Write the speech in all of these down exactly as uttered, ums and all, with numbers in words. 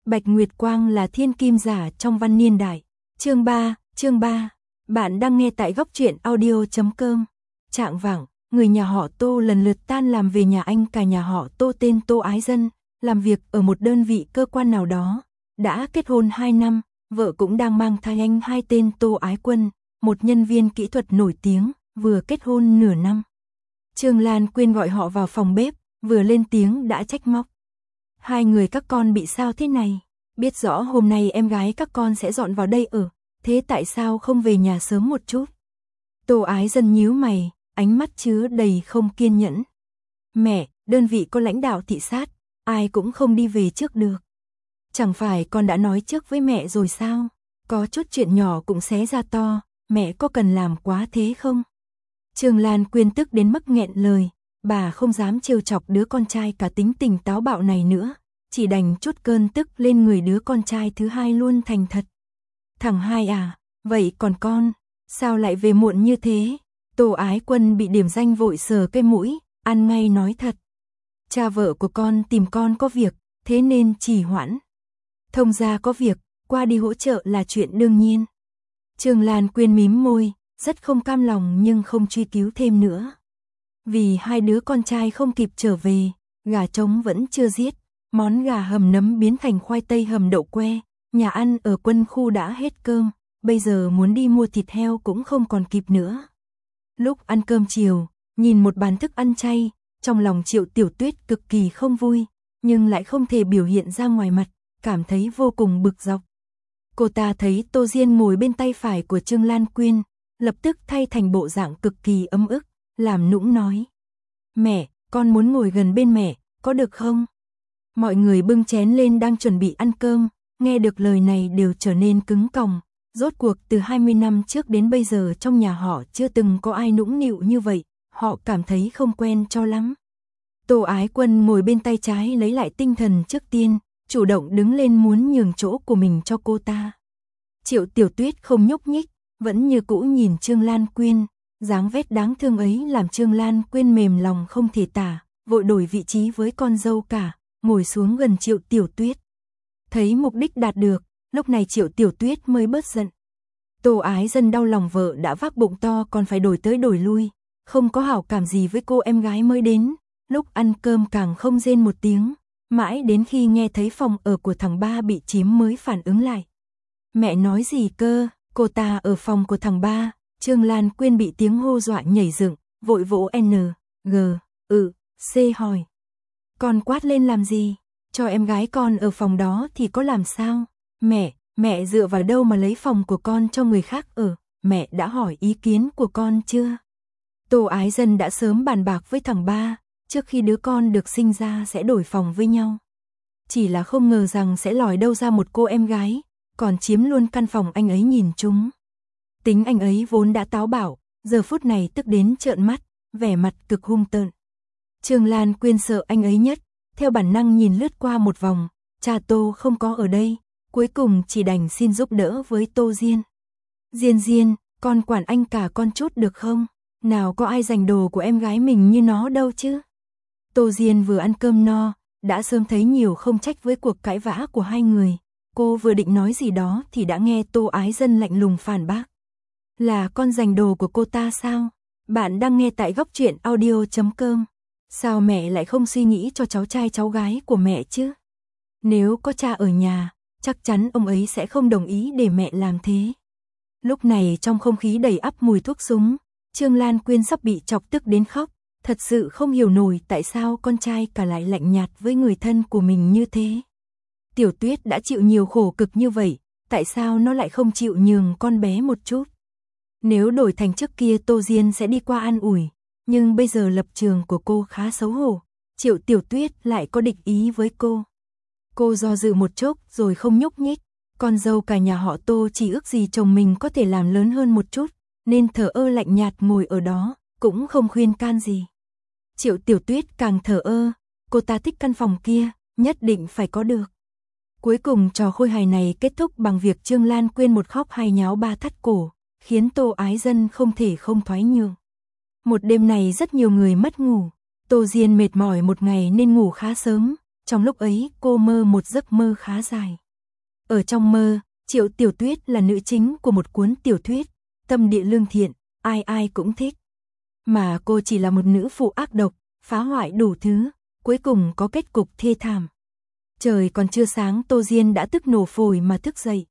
Bạch Nguyệt Quang là thiên kim giả trong văn niên đại. Chương ba, chương ba. Bạn đang nghe tại góc truyện audio chấm com. Trạng vạng, người nhà họ Tô lần lượt tan làm về nhà anh cả nhà họ Tô tên Tô Ái Dân, làm việc ở một đơn vị cơ quan nào đó, đã kết hôn hai năm, vợ cũng đang mang thai anh hai tên Tô Ái Quân, một nhân viên kỹ thuật nổi tiếng, vừa kết hôn nửa năm. Trương Lan Quyên gọi họ vào phòng bếp, vừa lên tiếng đã trách móc. Hai người các con bị sao thế này? Biết rõ hôm nay em gái các con sẽ dọn vào đây ở, thế tại sao không về nhà sớm một chút? Tô Ái Dân nhíu mày, ánh mắt chứa đầy không kiên nhẫn. Mẹ, đơn vị có lãnh đạo thị sát, ai cũng không đi về trước được. Chẳng phải con đã nói trước với mẹ rồi sao? Có chút chuyện nhỏ cũng xé ra to, mẹ có cần làm quá thế không? Trương Lan Quyên tức đến mức nghẹn lời, bà không dám trêu chọc đứa con trai cả tính tình táo bạo này nữa, chỉ đành trút cơn tức lên người đứa con trai thứ hai luôn thành thật. Thằng hai à, vậy còn con, sao lại về muộn như thế? Tô Ái Quân bị điểm danh vội sờ cái mũi, ăn ngay nói thật. Cha vợ của con tìm con có việc, thế nên trì hoãn. Thông gia có việc, qua đi hỗ trợ là chuyện đương nhiên. Trương Lan Quyên mím môi, rất không cam lòng nhưng không truy cứu thêm nữa. Vì hai đứa con trai không kịp trở về, gà trống vẫn chưa giết, món gà hầm nấm biến thành khoai tây hầm đậu que, nhà ăn ở quân khu đã hết cơm, bây giờ muốn đi mua thịt heo cũng không còn kịp nữa. Lúc ăn cơm chiều, nhìn một bàn thức ăn chay, trong lòng Triệu Tiểu Tuyết cực kỳ không vui, nhưng lại không thể biểu hiện ra ngoài mặt, cảm thấy vô cùng bực dọc. Cô ta thấy Tô Diên ngồi bên tay phải của Trương Lan Quyên, lập tức thay thành bộ dạng cực kỳ ấm ức, làm nũng nói. Mẹ, con muốn ngồi gần bên mẹ, có được không? Mọi người bưng chén lên đang chuẩn bị ăn cơm, nghe được lời này đều trở nên cứng còng. Rốt cuộc từ hai mươi năm trước đến bây giờ trong nhà họ chưa từng có ai nũng nịu như vậy, họ cảm thấy không quen cho lắm. Tô Ái Quân ngồi bên tay trái lấy lại tinh thần trước tiên, chủ động đứng lên muốn nhường chỗ của mình cho cô ta. Triệu Tiểu Tuyết không nhúc nhích, vẫn như cũ nhìn Trương Lan Quyên, dáng vết đáng thương ấy làm Trương Lan Quyên mềm lòng không thể tả, vội đổi vị trí với con dâu cả, ngồi xuống gần Triệu Tiểu Tuyết. Thấy mục đích đạt được, lúc này Triệu Tiểu Tuyết mới bớt giận. Tô Ái Dân đau lòng vợ đã vác bụng to còn phải đổi tới đổi lui, không có hảo cảm gì với cô em gái mới đến, lúc ăn cơm càng không rên một tiếng, mãi đến khi nghe thấy phòng ở của thằng ba bị chiếm mới phản ứng lại. Mẹ nói gì cơ, cô ta ở phòng của thằng ba. Trương Lan Quyên bị tiếng hô dọa nhảy dựng, vội vỗ N, G, ừ, C hỏi. Con quát lên làm gì? Cho em gái con ở phòng đó thì có làm sao? Mẹ, mẹ dựa vào đâu mà lấy phòng của con cho người khác ở? Mẹ đã hỏi ý kiến của con chưa? Tô Ái Dân đã sớm bàn bạc với thằng ba, trước khi đứa con được sinh ra sẽ đổi phòng với nhau. Chỉ là không ngờ rằng sẽ lòi đâu ra một cô em gái, còn chiếm luôn căn phòng anh ấy nhìn chúng. Tính anh ấy vốn đã táo bạo, giờ phút này tức đến trợn mắt, vẻ mặt cực hung tợn. Trương Lan Quyên sợ anh ấy nhất, theo bản năng nhìn lướt qua một vòng, cha Tô không có ở đây, cuối cùng chỉ đành xin giúp đỡ với Tô Diên. Diên Diên, con quản anh cả con chút được không? Nào có ai giành đồ của em gái mình như nó đâu chứ? Tô Diên vừa ăn cơm no, đã sớm thấy nhiều không trách với cuộc cãi vã của hai người. Cô vừa định nói gì đó thì đã nghe Tô Ái Dân lạnh lùng phản bác. Là con giành đồ của cô ta sao? Bạn đang nghe tại góc truyện audio chấm com. Sao mẹ lại không suy nghĩ cho cháu trai cháu gái của mẹ chứ? Nếu có cha ở nhà, chắc chắn ông ấy sẽ không đồng ý để mẹ làm thế. Lúc này trong không khí đầy ắp mùi thuốc súng, Trương Lan Quyên sắp bị chọc tức đến khóc, thật sự không hiểu nổi tại sao con trai cả lại lạnh nhạt với người thân của mình như thế. Tiểu Tuyết đã chịu nhiều khổ cực như vậy, tại sao nó lại không chịu nhường con bé một chút? Nếu đổi thành trước kia Tô Diên sẽ đi qua an ủi, nhưng bây giờ lập trường của cô khá xấu hổ, Triệu Tiểu Tuyết lại có địch ý với cô. Cô do dự một chốc rồi không nhúc nhích, con dâu cả nhà họ Tô chỉ ước gì chồng mình có thể làm lớn hơn một chút, nên thờ ơ lạnh nhạt ngồi ở đó, cũng không khuyên can gì. Triệu Tiểu Tuyết càng thờ ơ, cô ta thích căn phòng kia, nhất định phải có được. Cuối cùng trò khôi hài này kết thúc bằng việc Trương Lan Quyên một khóc hai nháo ba thắt cổ, khiến Tô Ái Dân không thể không thoái nhượng. Một đêm này rất nhiều người mất ngủ, Tô Diên mệt mỏi một ngày nên ngủ khá sớm, Trong lúc ấy cô mơ một giấc mơ khá dài. Ở trong mơ, Triệu Tiểu Tuyết là nữ chính của một cuốn tiểu thuyết, tâm địa lương thiện, ai ai cũng thích. Mà cô chỉ là một nữ phụ ác độc, phá hoại đủ thứ, cuối cùng có kết cục thê thảm. Trời còn chưa sáng Tô Diên đã tức nổ phổi mà thức dậy.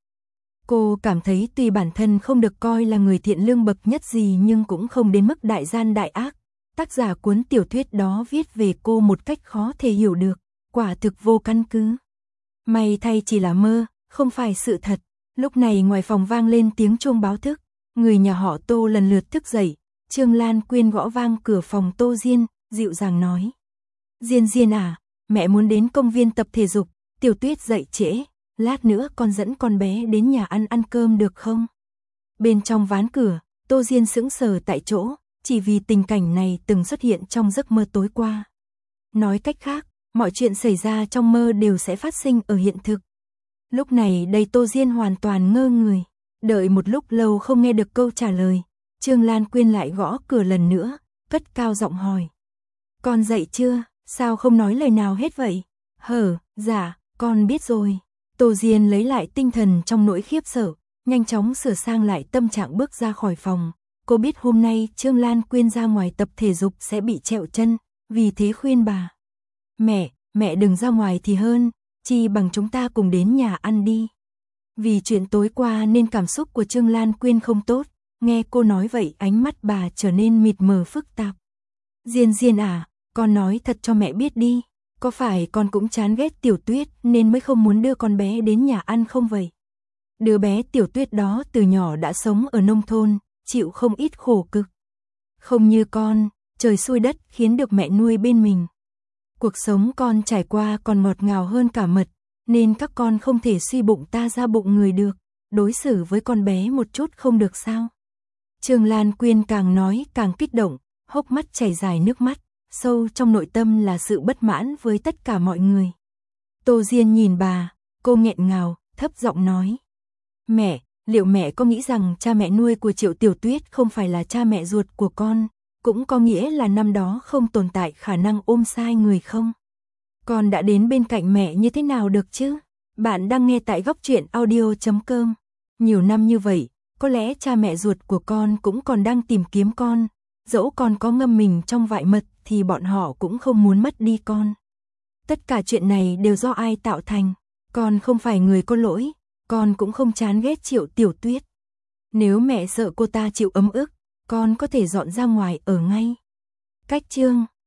Cô cảm thấy tuy bản thân không được coi là người thiện lương bậc nhất gì nhưng cũng không đến mức đại gian đại ác. Tác giả cuốn tiểu thuyết đó viết về cô một cách khó thể hiểu được, quả thực vô căn cứ. May thay chỉ là mơ, không phải sự thật. Lúc này ngoài phòng vang lên tiếng chuông báo thức, người nhà họ Tô lần lượt thức dậy. Trương Lan Quyên gõ vang cửa phòng Tô Diên, dịu dàng nói. Diên Diên à, mẹ muốn đến công viên tập thể dục, Tiểu Tuyết dậy trễ, lát nữa con dẫn con bé đến nhà ăn ăn cơm được không? Bên trong ván cửa, Tô Diên sững sờ tại chỗ, chỉ vì tình cảnh này từng xuất hiện trong giấc mơ tối qua. Nói cách khác, mọi chuyện xảy ra trong mơ đều sẽ phát sinh ở hiện thực. Lúc này đây Tô Diên hoàn toàn ngơ người, đợi một lúc lâu không nghe được câu trả lời. Trương Lan Quyên lại gõ cửa lần nữa, cất cao giọng hỏi. Con dậy chưa, sao không nói lời nào hết vậy? Hở, dạ, con biết rồi. Tô Diên lấy lại tinh thần trong nỗi khiếp sợ, nhanh chóng sửa sang lại tâm trạng bước ra khỏi phòng. Cô biết hôm nay Trương Lan Quyên ra ngoài tập thể dục sẽ bị trẹo chân, vì thế khuyên bà. Mẹ, mẹ đừng ra ngoài thì hơn, chi bằng chúng ta cùng đến nhà ăn đi. Vì chuyện tối qua nên cảm xúc của Trương Lan Quyên không tốt, nghe cô nói vậy ánh mắt bà trở nên mịt mờ phức tạp. Diên Diên à, con nói thật cho mẹ biết đi, có phải con cũng chán ghét Tiểu Tuyết nên mới không muốn đưa con bé đến nhà ăn không vậy? Đứa bé Tiểu Tuyết đó từ nhỏ đã sống ở nông thôn, chịu không ít khổ cực. Không như con, trời xui đất khiến được mẹ nuôi bên mình. Cuộc sống con trải qua còn ngọt ngào hơn cả mật, nên các con không thể suy bụng ta ra bụng người được, đối xử với con bé một chút không được sao? Trương Lan Quyên càng nói càng kích động, hốc mắt chảy dài nước mắt, sâu trong nội tâm là sự bất mãn với tất cả mọi người. Tô Diên nhìn bà, cô nghẹn ngào, thấp giọng nói. Mẹ, liệu mẹ có nghĩ rằng cha mẹ nuôi của Triệu Tiểu Tuyết không phải là cha mẹ ruột của con, cũng có nghĩa là năm đó không tồn tại khả năng ôm sai người không? Con đã đến bên cạnh mẹ như thế nào được chứ? Bạn đang nghe tại góc truyện audio chấm com. Nhiều năm như vậy, có lẽ cha mẹ ruột của con cũng còn đang tìm kiếm con, dẫu con có ngâm mình trong vại mật thì bọn họ cũng không muốn mất đi con. Tất cả chuyện này đều do ai tạo thành, con không phải người có lỗi, con cũng không chán ghét Triệu Tiểu Tuyết. Nếu mẹ sợ cô ta chịu ấm ức, con có thể dọn ra ngoài ở ngay. Cách chương